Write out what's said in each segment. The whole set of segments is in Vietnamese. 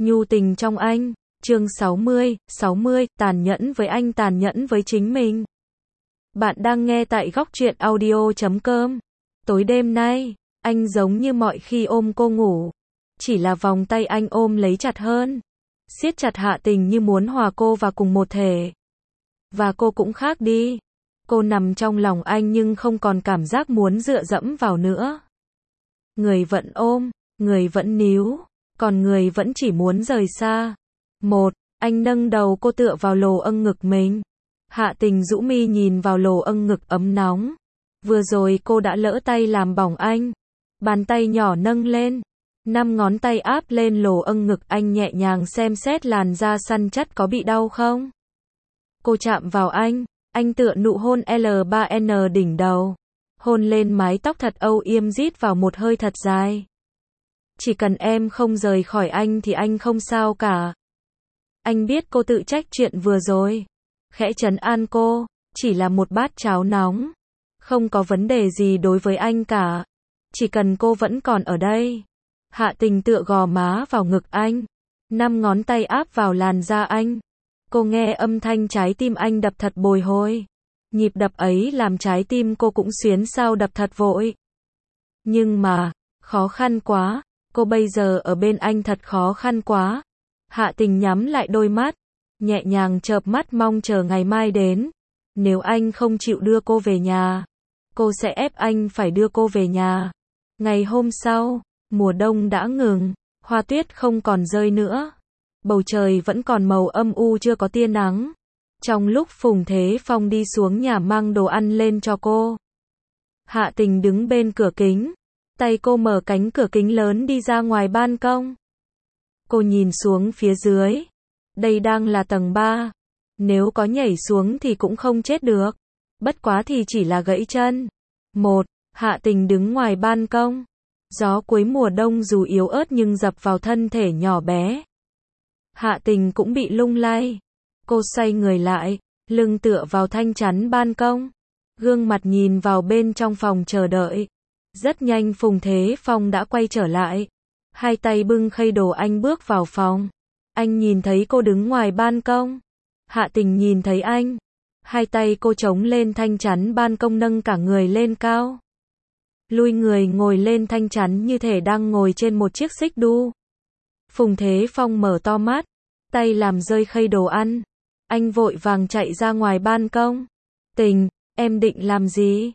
Nhu tình trong anh, chương 60, tàn nhẫn với anh, tàn nhẫn với chính mình. Bạn đang nghe tại góc truyện audio.com. Tối đêm nay, anh giống như mọi khi ôm cô ngủ. Chỉ là vòng tay anh ôm lấy chặt hơn. Siết chặt Hạ Tình như muốn hòa cô vào cùng một thể. Và cô cũng khác đi. Cô nằm trong lòng anh nhưng không còn cảm giác muốn dựa dẫm vào nữa. Người vẫn ôm, người vẫn níu, còn người vẫn chỉ muốn rời xa. Anh nâng đầu cô tựa vào lồ âng ngực mình. Hạ Tình rũ mi nhìn vào lồ âng ngực ấm nóng. Vừa rồi cô đã lỡ tay làm bỏng anh. Bàn tay nhỏ nâng lên. 5 ngón tay áp lên lồ âng ngực anh, nhẹ nhàng xem xét làn da săn chắc có bị đau không. Cô chạm vào anh tựa nụ hôn L3N đỉnh đầu. Hôn lên mái tóc thật âu yếm, rít vào một hơi thật dài. Chỉ cần em không rời khỏi anh thì anh không sao cả. Anh biết cô tự trách chuyện vừa rồi. Khẽ trấn an cô, chỉ là một bát cháo nóng. Không có vấn đề gì đối với anh cả. Chỉ cần cô vẫn còn ở đây. Hạ Tình tựa gò má vào ngực anh. 5 ngón tay áp vào làn da anh. Cô nghe âm thanh trái tim anh đập thật bồi hồi. Nhịp đập ấy làm trái tim cô cũng xuyến sao đập thật vội. Nhưng mà, khó khăn quá. Cô bây giờ ở bên anh thật khó khăn quá. Hạ Tình nhắm lại đôi mắt, nhẹ nhàng chợp mắt mong chờ ngày mai đến. Nếu anh không chịu đưa cô về nhà, cô sẽ ép anh phải đưa cô về nhà. Ngày hôm sau, mùa đông đã ngừng, hoa tuyết không còn rơi nữa. Bầu trời vẫn còn màu âm u, chưa có tia nắng. Trong lúc Phùng Thế Phong đi xuống nhà mang đồ ăn lên cho cô, Hạ Tình đứng bên cửa kính. Tay cô mở cánh cửa kính lớn đi ra ngoài ban công. Cô nhìn xuống phía dưới. Đây đang là tầng 3. Nếu có nhảy xuống thì cũng không chết được. Bất quá thì chỉ là gãy chân. Hạ Tình đứng ngoài ban công. Gió cuối mùa đông dù yếu ớt nhưng dập vào thân thể nhỏ bé. Hạ Tình cũng bị lung lay. Cô xoay người lại, lưng tựa vào thanh chắn ban công. Gương mặt nhìn vào bên trong phòng chờ đợi. Rất nhanh Phùng Thế Phong đã quay trở lại. Hai tay bưng khay đồ anh bước vào phòng. Anh nhìn thấy cô đứng ngoài ban công. Hạ Tình nhìn thấy anh. Hai tay cô chống lên thanh chắn ban công, nâng cả người lên cao. Lui người ngồi lên thanh chắn như thể đang ngồi trên một chiếc xích đu. Phùng Thế Phong mở to mắt, tay làm rơi khay đồ ăn. Anh vội vàng chạy ra ngoài ban công. Tình, em định làm gì?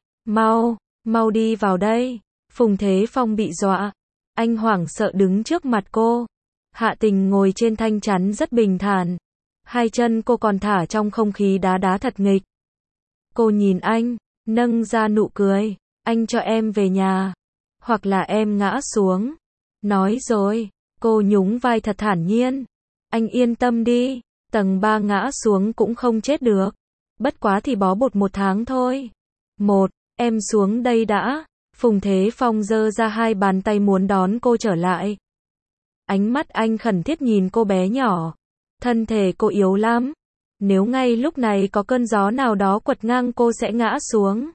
Mau đi vào đây. Phùng Thế Phong bị dọa. Anh hoảng sợ đứng trước mặt cô. Hạ Tình ngồi trên thanh chắn rất bình thản. Hai chân cô còn thả trong không khí đá thật nghịch. Cô nhìn anh, nâng ra nụ cười. Anh cho em về nhà. Hoặc là em ngã xuống. Nói rồi, cô nhún vai thật thản nhiên. Anh yên tâm đi. Tầng 3 ngã xuống cũng không chết được. Bất quá thì bó bột 1 tháng thôi. Em xuống đây đã. Phùng Thế Phong giơ ra hai bàn tay muốn đón cô trở lại. Ánh mắt anh khẩn thiết nhìn cô bé nhỏ. Thân thể cô yếu lắm. Nếu ngay lúc này có cơn gió nào đó quật ngang cô sẽ ngã xuống.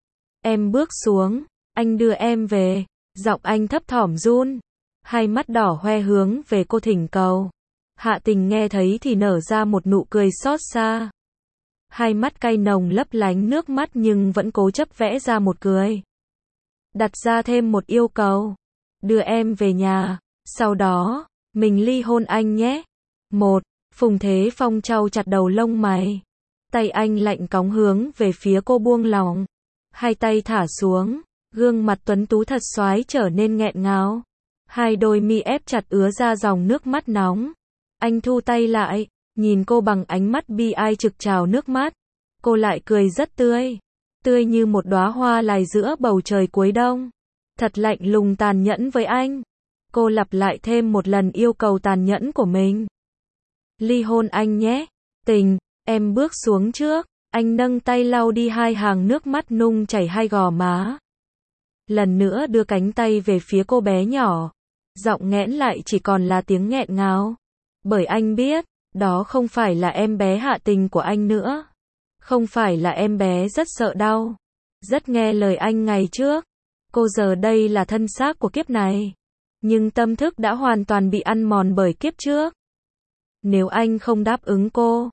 Em bước xuống. Anh đưa em về. Giọng anh thấp thỏm run. Hai mắt đỏ hoe hướng về cô thỉnh cầu. Hạ Tình nghe thấy thì nở ra một nụ cười xót xa. Hai mắt cay nồng lấp lánh nước mắt nhưng vẫn cố chấp vẽ ra một cười. Đặt ra thêm một yêu cầu. Đưa em về nhà. Sau đó, mình ly hôn anh nhé. Phùng Thế Phong trao chặt đầu lông mày. Tay anh lạnh cóng hướng về phía cô buông lỏng. Hai tay thả xuống. Gương mặt tuấn tú thật xoái trở nên nghẹn ngào. Hai đôi mi ép chặt ứa ra dòng nước mắt nóng. Anh thu tay lại, nhìn cô bằng ánh mắt bi ai trực trào nước mắt. Cô lại cười rất tươi. Tươi như một đóa hoa lài giữa bầu trời cuối đông. Thật lạnh lùng tàn nhẫn với anh. Cô lặp lại thêm một lần yêu cầu tàn nhẫn của mình. Ly hôn anh nhé. Tình, em bước xuống trước. Anh nâng tay lau đi hai hàng nước mắt nung chảy hai gò má. Lần nữa đưa cánh tay về phía cô bé nhỏ. Giọng nghẽn lại chỉ còn là tiếng nghẹn ngào. Bởi anh biết, đó không phải là em bé Hạ Tình của anh nữa. Không phải là em bé rất sợ đau. Rất nghe lời anh ngày trước. Cô giờ đây là thân xác của kiếp này. Nhưng tâm thức đã hoàn toàn bị ăn mòn bởi kiếp trước. Nếu anh không đáp ứng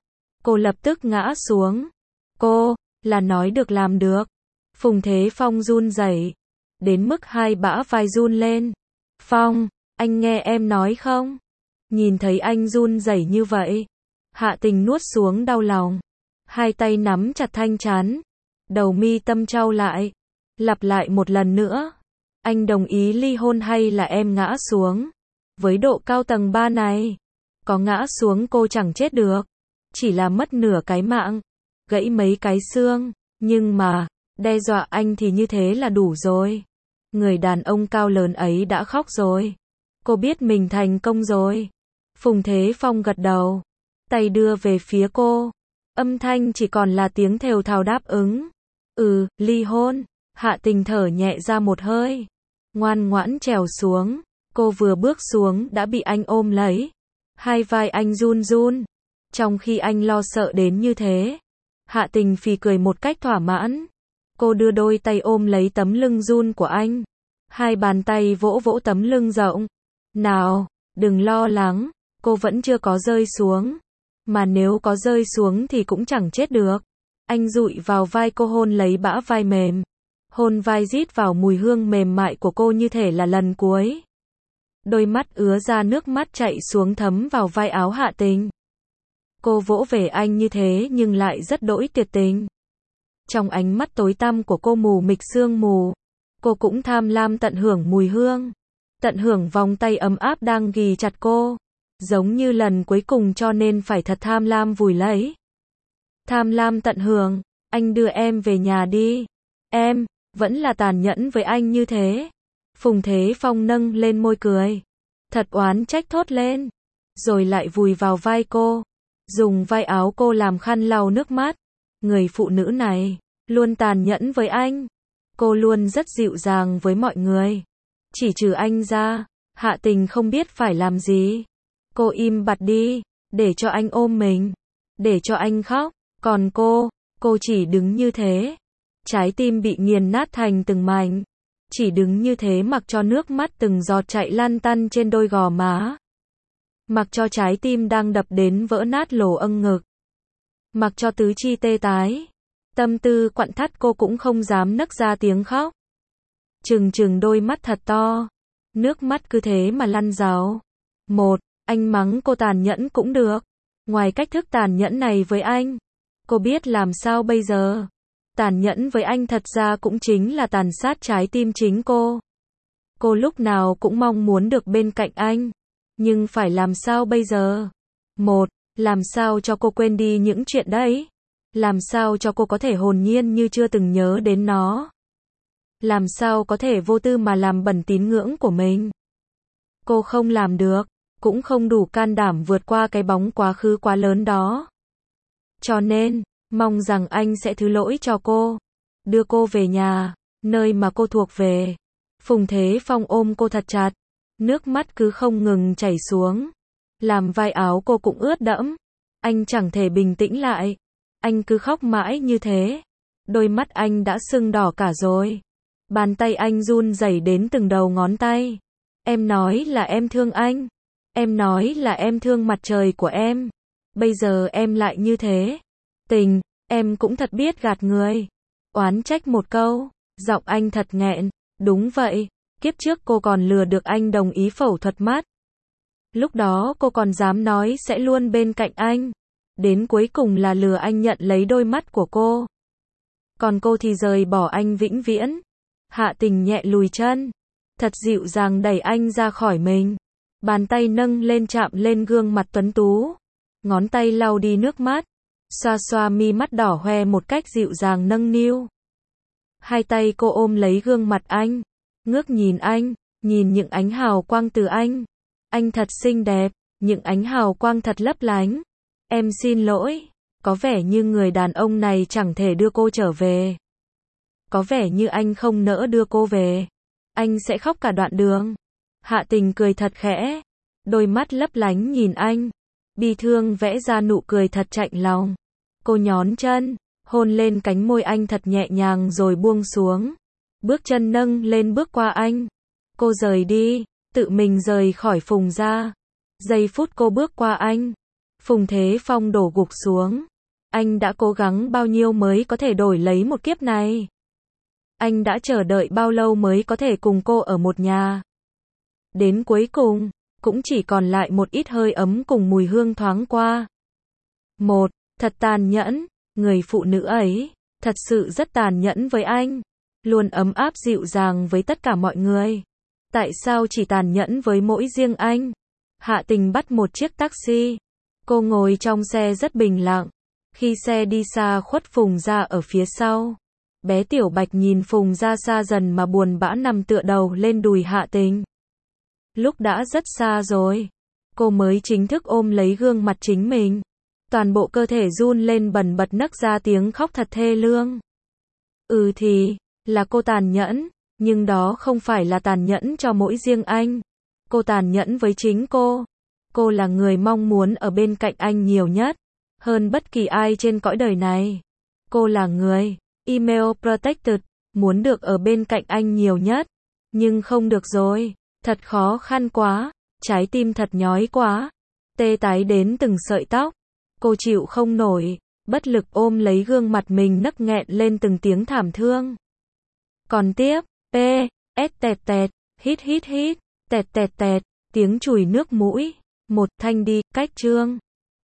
cô lập tức ngã xuống. Cô, là nói được làm được. Phùng Thế Phong run rẩy, đến mức hai bả vai run lên. Phong, anh nghe em nói không? Nhìn thấy anh run rẩy như vậy, Hạ Tình nuốt xuống đau lòng, hai tay nắm chặt thanh trán, đầu mi tâm chau lại, lặp lại một lần nữa. Anh đồng ý ly hôn hay là em ngã xuống? Với độ cao tầng 3 này, có ngã xuống cô chẳng chết được, chỉ là mất nửa cái mạng, gãy mấy cái xương, nhưng mà, đe dọa anh thì như thế là đủ rồi. Người đàn ông cao lớn ấy đã khóc rồi. Cô biết mình thành công rồi. Phùng Thế Phong gật đầu, tay đưa về phía cô. Âm thanh chỉ còn là tiếng thều thào đáp ứng. Ly hôn. Hạ Tình thở nhẹ ra một hơi, ngoan ngoãn trèo xuống. Cô vừa bước xuống đã bị anh ôm lấy. Hai vai anh run run. Trong khi anh lo sợ đến như thế, Hạ Tình phì cười một cách thỏa mãn. Cô đưa đôi tay ôm lấy tấm lưng run của anh. Hai bàn tay vỗ vỗ tấm lưng rộng. Nào, đừng lo lắng, cô vẫn chưa có rơi xuống. Mà nếu có rơi xuống thì cũng chẳng chết được. Anh dụi vào vai cô, hôn lấy bả vai mềm. Hôn vai rít vào mùi hương mềm mại của cô như thể là lần cuối. Đôi mắt ứa ra nước mắt chạy xuống thấm vào vai áo Hạ Tình. Cô vỗ về anh như thế nhưng lại rất đỗi tuyệt tình. Trong ánh mắt tối tăm của cô mù mịt sương mù. Cô cũng tham lam tận hưởng mùi hương. Tận hưởng vòng tay ấm áp đang ghì chặt cô. Giống như lần cuối cùng cho nên phải thật tham lam vùi lấy. Tham lam tận hưởng. Anh đưa em về nhà đi. Em, vẫn là tàn nhẫn với anh như thế. Phùng Thế Phong nâng lên môi cười. Thật oán trách thốt lên. Rồi lại vùi vào vai cô. Dùng vai áo cô làm khăn lau nước mắt. Người phụ nữ này, luôn tàn nhẫn với anh. Cô luôn rất dịu dàng với mọi người. Chỉ trừ anh ra, Hạ Tình không biết phải làm gì. Cô im bặt đi, để cho anh ôm mình. Để cho anh khóc. Còn cô chỉ đứng như thế. Trái tim bị nghiền nát thành từng mảnh. Chỉ đứng như thế mặc cho nước mắt từng giọt chạy lăn tăn trên đôi gò má. Mặc cho trái tim đang đập đến vỡ nát lồ âng ngực. Mặc cho tứ chi tê tái. Tâm tư quặn thắt, cô cũng không dám nấc ra tiếng khóc. Trừng đôi mắt thật to. Nước mắt cứ thế mà lăn rào. Anh mắng cô tàn nhẫn cũng được. Ngoài cách thức tàn nhẫn này với anh, cô biết làm sao bây giờ. Tàn nhẫn với anh thật ra cũng chính là tàn sát trái tim chính cô. Cô lúc nào cũng mong muốn được bên cạnh anh. Nhưng phải làm sao bây giờ? Làm sao cho cô quên đi những chuyện đấy? Làm sao cho cô có thể hồn nhiên như chưa từng nhớ đến nó? Làm sao có thể vô tư mà làm bẩn tín ngưỡng của mình? Cô không làm được, cũng không đủ can đảm vượt qua cái bóng quá khứ quá lớn đó. Cho nên, mong rằng anh sẽ thứ lỗi cho cô. Đưa cô về nhà, nơi mà cô thuộc về. Phùng Thế Phong ôm cô thật chặt. Nước mắt cứ không ngừng chảy xuống. Làm vai áo cô cũng ướt đẫm. Anh chẳng thể bình tĩnh lại. Anh cứ khóc mãi như thế. Đôi mắt anh đã sưng đỏ cả rồi. Bàn tay anh run rẩy đến từng đầu ngón tay. Em nói là em thương anh. Em nói là em thương mặt trời của em. Bây giờ em lại như thế. Tình, em cũng thật biết gạt người. Oán trách một câu. Giọng anh thật nghẹn. Đúng vậy. Kiếp trước cô còn lừa được anh đồng ý phẫu thuật mắt. Lúc đó cô còn dám nói sẽ luôn bên cạnh anh. Đến cuối cùng là lừa anh nhận lấy đôi mắt của cô. Còn cô thì rời bỏ anh vĩnh viễn. Hạ Tình nhẹ lùi chân. Thật dịu dàng đẩy anh ra khỏi mình. Bàn tay nâng lên chạm lên gương mặt tuấn tú. Ngón tay lau đi nước mắt. Xoa xoa mi mắt đỏ hoe một cách dịu dàng nâng niu. Hai tay cô ôm lấy gương mặt anh. Ngước nhìn anh. Nhìn những ánh hào quang từ anh. Anh thật xinh đẹp. Những ánh hào quang thật lấp lánh. Em xin lỗi. Có vẻ như người đàn ông này chẳng thể đưa cô trở về. Có vẻ như anh không nỡ đưa cô về. Anh sẽ khóc cả đoạn đường. Hạ Tình cười thật khẽ. Đôi mắt lấp lánh nhìn anh. Bi thương vẽ ra nụ cười thật chạnh lòng. Cô nhón chân. Hôn lên cánh môi anh thật nhẹ nhàng rồi buông xuống. Bước chân nâng lên bước qua anh. Cô rời đi. tự mình rời khỏi Phùng gia. Giây phút cô bước qua anh, Phùng Thế Phong đổ gục xuống. Anh đã cố gắng bao nhiêu mới có thể đổi lấy một kiếp này? Anh đã chờ đợi bao lâu mới có thể cùng cô ở một nhà? Đến cuối cùng, cũng chỉ còn lại một ít hơi ấm cùng mùi hương thoáng qua. Thật tàn nhẫn, người phụ nữ ấy, thật sự rất tàn nhẫn với anh. Luôn ấm áp dịu dàng với tất cả mọi người. Tại sao chỉ tàn nhẫn với mỗi riêng anh? Hạ Tình bắt một chiếc taxi. Cô ngồi trong xe rất bình lặng. Khi xe đi xa khuất Phùng gia ở phía sau. Bé Tiểu Bạch nhìn Phùng gia xa dần mà buồn bã nằm tựa đầu lên đùi Hạ Tình. Lúc đã rất xa rồi, cô mới chính thức ôm lấy gương mặt chính mình. Toàn bộ cơ thể run lên bần bật nấc ra tiếng khóc thật thê lương. Thì, là cô tàn nhẫn, nhưng đó không phải là tàn nhẫn cho mỗi riêng anh. Cô tàn nhẫn với chính cô. Cô là người mong muốn ở bên cạnh anh nhiều nhất, hơn bất kỳ ai trên cõi đời này. Cô là người, email protected, muốn được ở bên cạnh anh nhiều nhất. Nhưng không được rồi, thật khó khăn quá, trái tim thật nhói quá, tê tái đến từng sợi tóc. Cô chịu không nổi, bất lực ôm lấy gương mặt mình nấc nghẹn lên từng tiếng thảm thương. Còn tiếp, tẹt tẹt, hít, tẹt tẹt tẹt, tiếng chùi nước mũi. Thanh đi, cách chương.